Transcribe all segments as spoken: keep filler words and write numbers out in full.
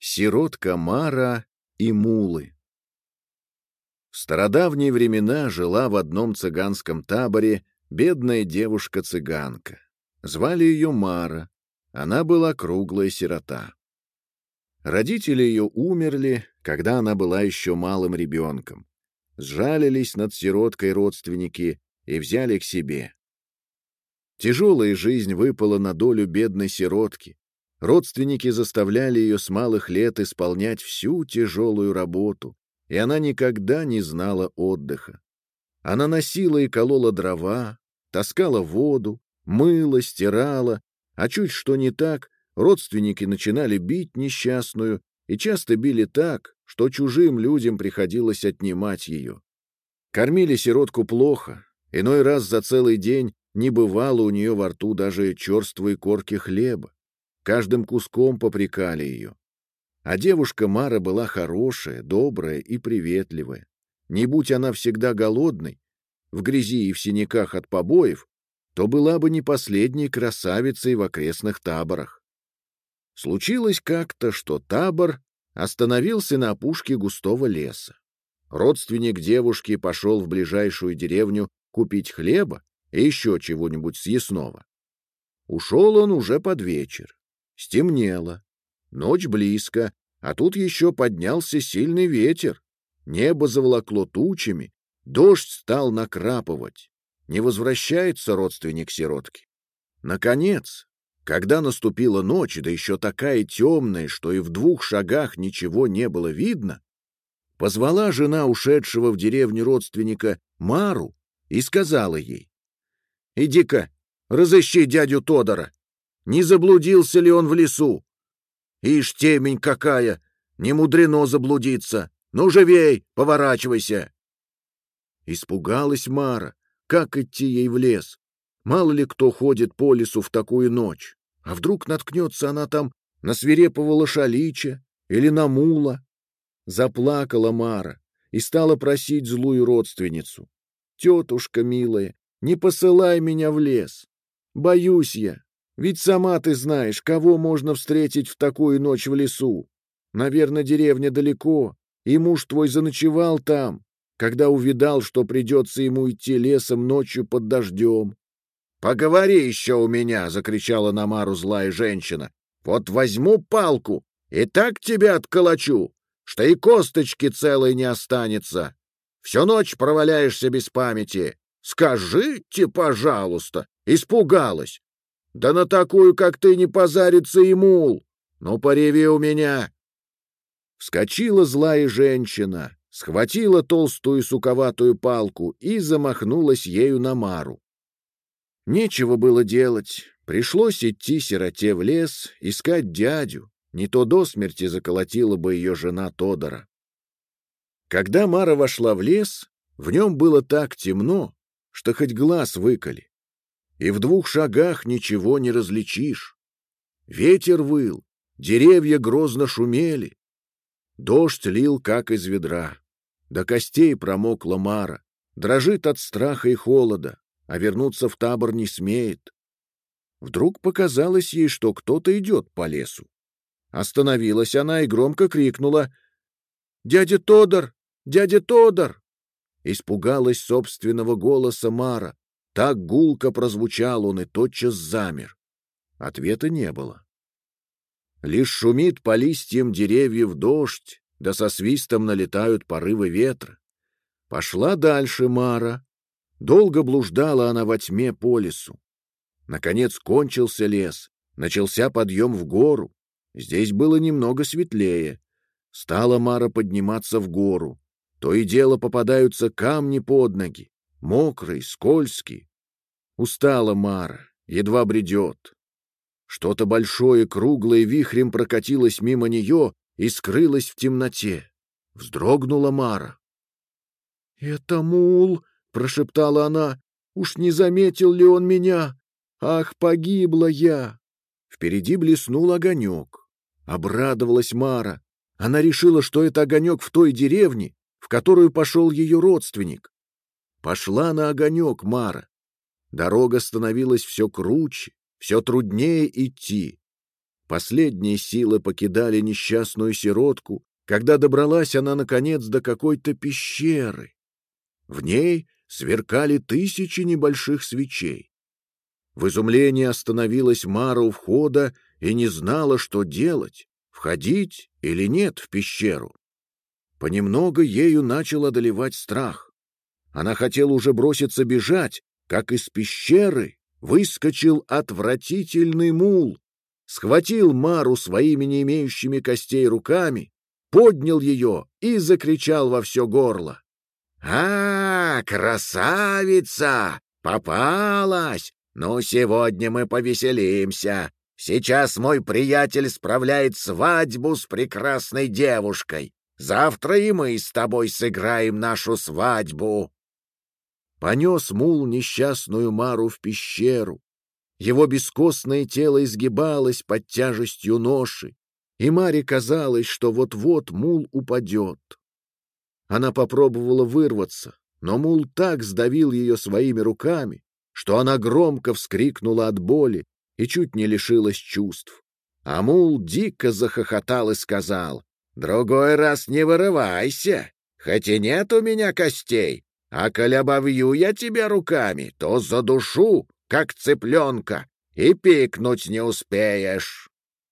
Сиротка Мара и мулы. В стародавние времена жила в одном цыганском таборе бедная девушка-цыганка. Звали ее Мара. Она была круглая сирота. Родители ее умерли, когда она была еще малым ребенком. Сжалились над сироткой родственники и взяли к себе. Тяжелая жизнь выпала на долю бедной сиротки. Родственники заставляли ее с малых лет исполнять всю тяжелую работу, и она никогда не знала отдыха. Она носила и колола дрова, таскала воду, мыла, стирала, а чуть что не так, родственники начинали бить несчастную и часто били так, что чужим людям приходилось отнимать ее. Кормили сиротку плохо, иной раз за целый день не бывало у нее во рту даже черствой корки хлеба. Каждым куском попрекали ее. А девушка Мара была хорошая, добрая и приветливая. Не будь она всегда голодной, в грязи и в синяках от побоев, то была бы не последней красавицей в окрестных таборах. Случилось как-то, что табор остановился на опушке густого леса. Родственник девушки пошел в ближайшую деревню купить хлеба и еще чего-нибудь съестного. Ушел он уже под вечер. Стемнело. Ночь близко, а тут еще поднялся сильный ветер. Небо заволокло тучами, дождь стал накрапывать. Не возвращается родственник сиротки. Наконец, когда наступила ночь, да еще такая темная, что и в двух шагах ничего не было видно, позвала жена ушедшего в деревню родственника Мару и сказала ей: «Иди-ка, разыщи дядю Тодора. Не заблудился ли он в лесу? Ишь, темень какая! Не мудрено заблудиться! Ну, живей, поворачивайся!» Испугалась Мара. Как идти ей в лес? Мало ли кто ходит по лесу в такую ночь. А вдруг наткнется она там на свирепого лошалича или на мула? Заплакала Мара и стала просить злую родственницу: «Тетушка милая, не посылай меня в лес. Боюсь я. Ведь сама ты знаешь, кого можно встретить в такую ночь в лесу. Наверное, деревня далеко, и муж твой заночевал там, когда увидал, что придется ему идти лесом ночью под дождем». «Поговори еще у меня!» — закричала на Мару злая женщина. «Вот возьму палку и так тебя отколочу, что и косточки целой не останется. Всю ночь проваляешься без памяти. Скажите, пожалуйста!» Испугалась. «Да на такую, как ты, не позарится и мул! Ну, пореви у меня!» Вскочила злая женщина, схватила толстую суковатую палку и замахнулась ею на Мару. Нечего было делать, пришлось идти сироте в лес, искать дядю, не то до смерти заколотила бы ее жена Тодора. Когда Мара вошла в лес, в нем было так темно, что хоть глаз выколи. И в двух шагах ничего не различишь. Ветер выл, деревья грозно шумели. Дождь лил, как из ведра. До костей промокла Мара, дрожит от страха и холода, а вернуться в табор не смеет. Вдруг показалось ей, что кто-то идет по лесу. Остановилась она и громко крикнула: «Дядя Тодор! Дядя Тодор!» Испугалась собственного голоса Мара. Так гулко прозвучал он и тотчас замер. Ответа не было. Лишь шумит по листьям деревьев дождь, да со свистом налетают порывы ветра. Пошла дальше Мара. Долго блуждала она во тьме по лесу. Наконец кончился лес, начался подъем в гору. Здесь было немного светлее. Стала Мара подниматься в гору. То и дело попадаются камни под ноги. Мокрый, скользкий. Устала Мара, едва бредет. Что-то большое, круглое вихрем прокатилось мимо нее и скрылось в темноте. Вздрогнула Мара. «Это мул!» — прошептала она. «Уж не заметил ли он меня? Ах, погибла я!» Впереди блеснул огонек. Обрадовалась Мара. Она решила, что это огонек в той деревне, в которую пошел ее родственник. Пошла на огонек Мара. Дорога становилась все круче, все труднее идти. Последние силы покидали несчастную сиротку, когда добралась она, наконец, до какой-то пещеры. В ней сверкали тысячи небольших свечей. В изумлении остановилась Мара у входа и не знала, что делать, входить или нет в пещеру. Понемногу ею начал одолевать страх. Она хотела уже броситься бежать, как из пещеры выскочил отвратительный мул, схватил Мару своими не имеющими костей руками, поднял ее и закричал во все горло: «А, красавица! Попалась! Ну, сегодня мы повеселимся. Сейчас мой приятель справляет свадьбу с прекрасной девушкой. Завтра и мы с тобой сыграем нашу свадьбу». Понес мул несчастную Мару в пещеру. Его бескостное тело изгибалось под тяжестью ноши, и Маре казалось, что вот-вот мул упадет. Она попробовала вырваться, но мул так сдавил ее своими руками, что она громко вскрикнула от боли и чуть не лишилась чувств. А мул дико захохотал и сказал: «Другой раз не вырывайся, хоть и нет у меня костей, а коль обовью я тебя руками, то задушу, как цыпленка, и пикнуть не успеешь».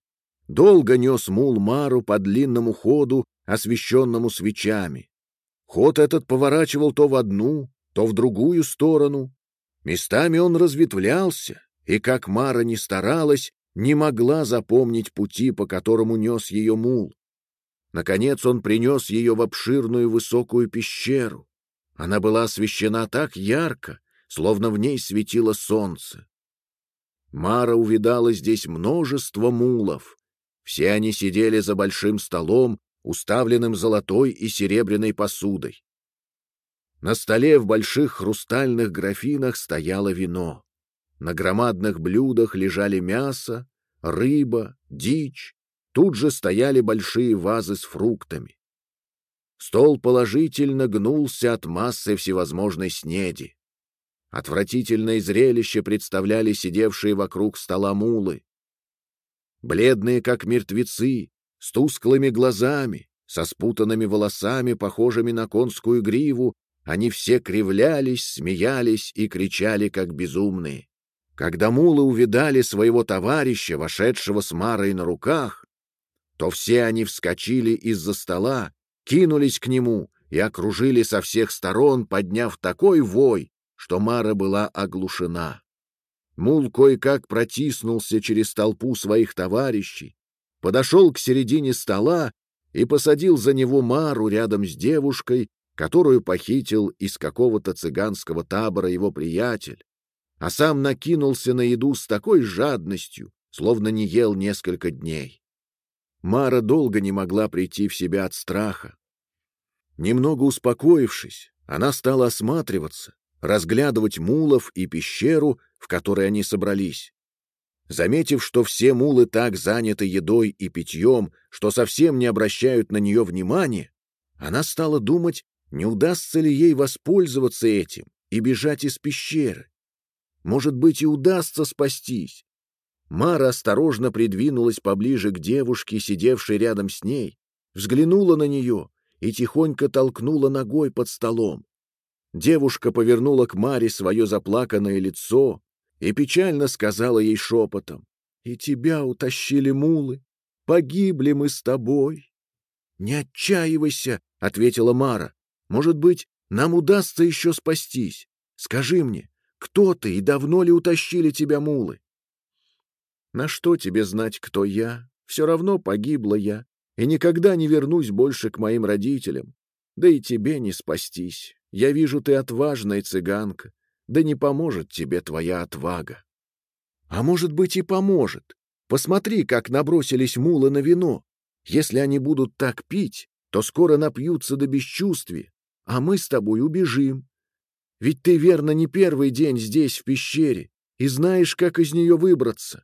Долго нес мул Мару по длинному ходу, освещенному свечами. Ход этот поворачивал то в одну, то в другую сторону. Местами он разветвлялся, и, как Мара ни старалась, не могла запомнить пути, по которому нес ее мул. Наконец он принес ее в обширную высокую пещеру. Она была освещена так ярко, словно в ней светило солнце. Мара увидала здесь множество мулов. Все они сидели за большим столом, уставленным золотой и серебряной посудой. На столе в больших хрустальных графинах стояло вино. На громадных блюдах лежали мясо, рыба, дичь. Тут же стояли большие вазы с фруктами. Стол положительно гнулся от массы всевозможной снеди. Отвратительное зрелище представляли сидевшие вокруг стола мулы. Бледные, как мертвецы, с тусклыми глазами, со спутанными волосами, похожими на конскую гриву, они все кривлялись, смеялись и кричали, как безумные. Когда мулы увидали своего товарища, вошедшего с Марой на руках, то все они вскочили из-за стола, кинулись к нему и окружили со всех сторон, подняв такой вой, что Мара была оглушена. Мул кое-как протиснулся через толпу своих товарищей, подошел к середине стола и посадил за него Мару рядом с девушкой, которую похитил из какого-то цыганского табора его приятель, а сам накинулся на еду с такой жадностью, словно не ел несколько дней. Мара долго не могла прийти в себя от страха. Немного успокоившись, она стала осматриваться, разглядывать мулов и пещеру, в которой они собрались. Заметив, что все мулы так заняты едой и питьем, что совсем не обращают на нее внимания, она стала думать, не удастся ли ей воспользоваться этим и бежать из пещеры. Может быть, и удастся спастись. Мара осторожно придвинулась поближе к девушке, сидевшей рядом с ней, взглянула на нее и тихонько толкнула ногой под столом. Девушка повернула к Маре свое заплаканное лицо и печально сказала ей шепотом: «И тебя утащили мулы, погибли мы с тобой». «Не отчаивайся», — ответила Мара, «может быть, нам удастся еще спастись. Скажи мне, кто ты и давно ли утащили тебя мулы?» «На что тебе знать, кто я? Все равно погибла я, и никогда не вернусь больше к моим родителям. Да и тебе не спастись. Я вижу, ты отважная цыганка, да не поможет тебе твоя отвага». «А может быть, и поможет. Посмотри, как набросились мулы на вино. Если они будут так пить, то скоро напьются до бесчувствия, а мы с тобой убежим. Ведь ты, верно, не первый день здесь, в пещере, и знаешь, как из нее выбраться».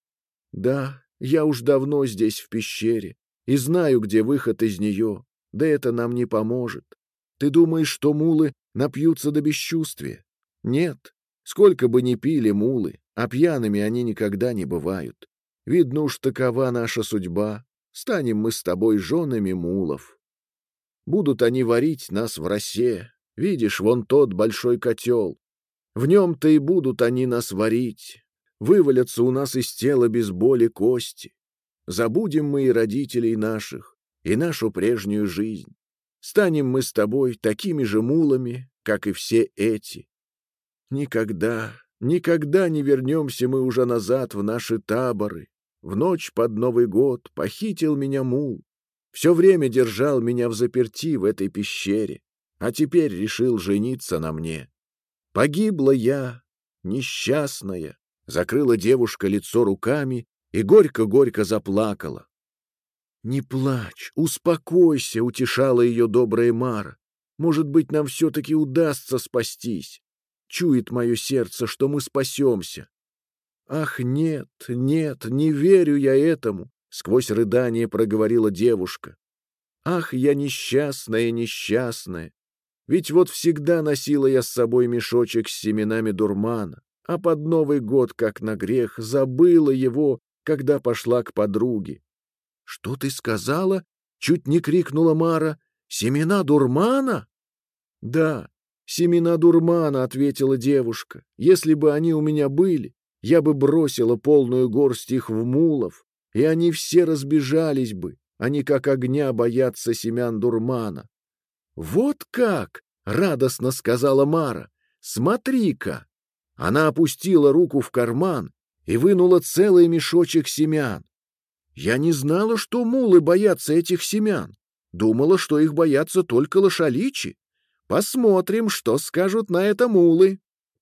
«Да, я уж давно здесь, в пещере, и знаю, где выход из нее, да это нам не поможет. Ты думаешь, что мулы напьются до бесчувствия? Нет, сколько бы ни пили мулы, а пьяными они никогда не бывают. Видно уж, такова наша судьба. Станем мы с тобой женами мулов. Будут они варить нас в росе. Видишь, вон тот большой котел. В нем-то и будут они нас варить. Вывалятся у нас из тела без боли кости. Забудем мы и родителей наших, и нашу прежнюю жизнь. Станем мы с тобой такими же мулами, как и все эти. Никогда, никогда не вернемся мы уже назад в наши таборы. В ночь под Новый год похитил меня мул. Все время держал меня взаперти в этой пещере, а теперь решил жениться на мне. Погибла я, несчастная. Закрыла девушка лицо руками и горько-горько заплакала. «Не плачь, успокойся», — утешала ее добрая Мара. «Может быть, нам все-таки удастся спастись. Чует мое сердце, что мы спасемся». «Ах, нет, нет, не верю я этому», — сквозь рыдание проговорила девушка. «Ах, я несчастная, несчастная. Ведь вот всегда носила я с собой мешочек с семенами дурмана, а под Новый год, как на грех, забыла его, когда пошла к подруге». «Что ты сказала?» — чуть не крикнула Мара. «Семена дурмана?» «Да, семена дурмана», — ответила девушка. «Если бы они у меня были, я бы бросила полную горсть их в мулов, и они все разбежались бы. Они как огня боятся семян дурмана». «Вот как!» — радостно сказала Мара. «Смотри-ка!» Она опустила руку в карман и вынула целый мешочек семян. «Я не знала, что мулы боятся этих семян. Думала, что их боятся только лошаличи. Посмотрим, что скажут на это мулы».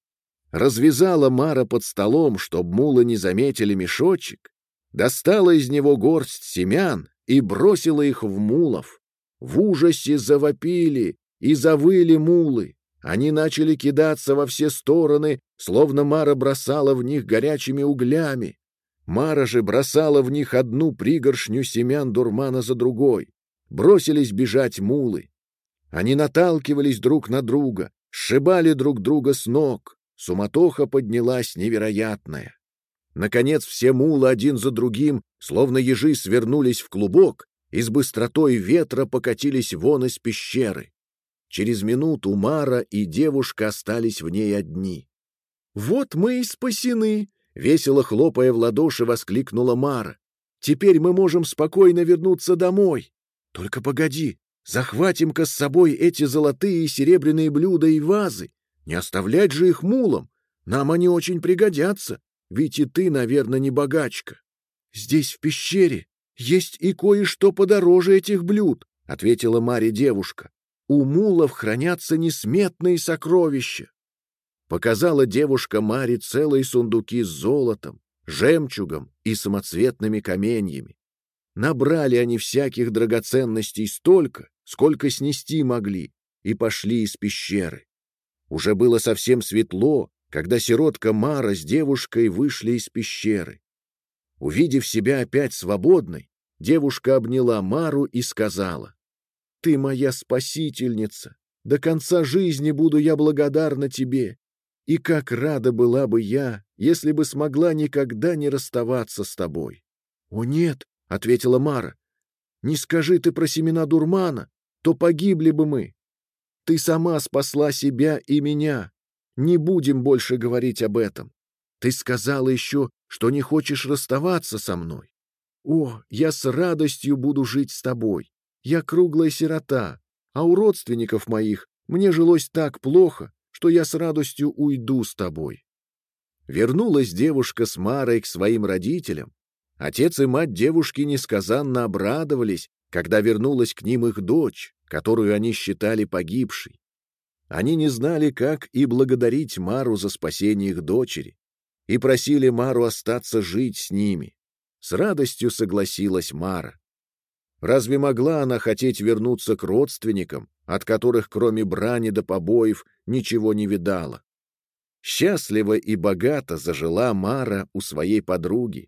Развязала Мара под столом, чтоб мулы не заметили мешочек, достала из него горсть семян и бросила их в мулов. В ужасе завопили и завыли мулы. Они начали кидаться во все стороны, словно Мара бросала в них горячими углями. Мара же бросала в них одну пригоршню семян дурмана за другой. Бросились бежать мулы. Они наталкивались друг на друга, сшибали друг друга с ног. Суматоха поднялась невероятная. Наконец все мулы один за другим, словно ежи, свернулись в клубок и с быстротой ветра покатились вон из пещеры. Через минуту Мара и девушка остались в ней одни. «Вот мы и спасены!» — весело хлопая в ладоши, воскликнула Мара. «Теперь мы можем спокойно вернуться домой. Только погоди, захватим-ка с собой эти золотые и серебряные блюда и вазы. Не оставлять же их мулам. Нам они очень пригодятся, ведь и ты, наверное, не богачка». «Здесь, в пещере, есть и кое-что подороже этих блюд», — ответила Маре девушка. «У мулов хранятся несметные сокровища». Показала девушка Маре целые сундуки с золотом, жемчугом и самоцветными каменьями. Набрали они всяких драгоценностей столько, сколько снести могли, и пошли из пещеры. Уже было совсем светло, когда сиротка Мара с девушкой вышли из пещеры. Увидев себя опять свободной, девушка обняла Мару и сказала: «Ты моя спасительница, до конца жизни буду я благодарна тебе, и как рада была бы я, если бы смогла никогда не расставаться с тобой». «О нет», — ответила Мара, — «не скажи ты про семена дурмана, то погибли бы мы. Ты сама спасла себя и меня. Не будем больше говорить об этом. Ты сказала еще, что не хочешь расставаться со мной. О, я с радостью буду жить с тобой. Я круглая сирота, а у родственников моих мне жилось так плохо, что я с радостью уйду с тобой». Вернулась девушка с Марой к своим родителям. Отец и мать девушки несказанно обрадовались, когда вернулась к ним их дочь, которую они считали погибшей. Они не знали, как и благодарить Мару за спасение их дочери, и просили Мару остаться жить с ними. С радостью согласилась Мара. Разве могла она хотеть вернуться к родственникам, от которых, кроме брани да побоев, ничего не видала? Счастливо и богато зажила Мара у своей подруги.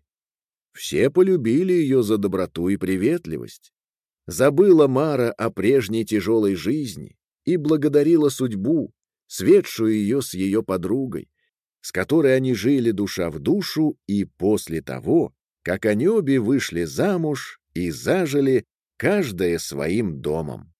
Все полюбили ее за доброту и приветливость. Забыла Мара о прежней тяжелой жизни и благодарила судьбу, сведшую ее с ее подругой, с которой они жили душа в душу и после того, как они обе вышли замуж и зажили каждая своим домом.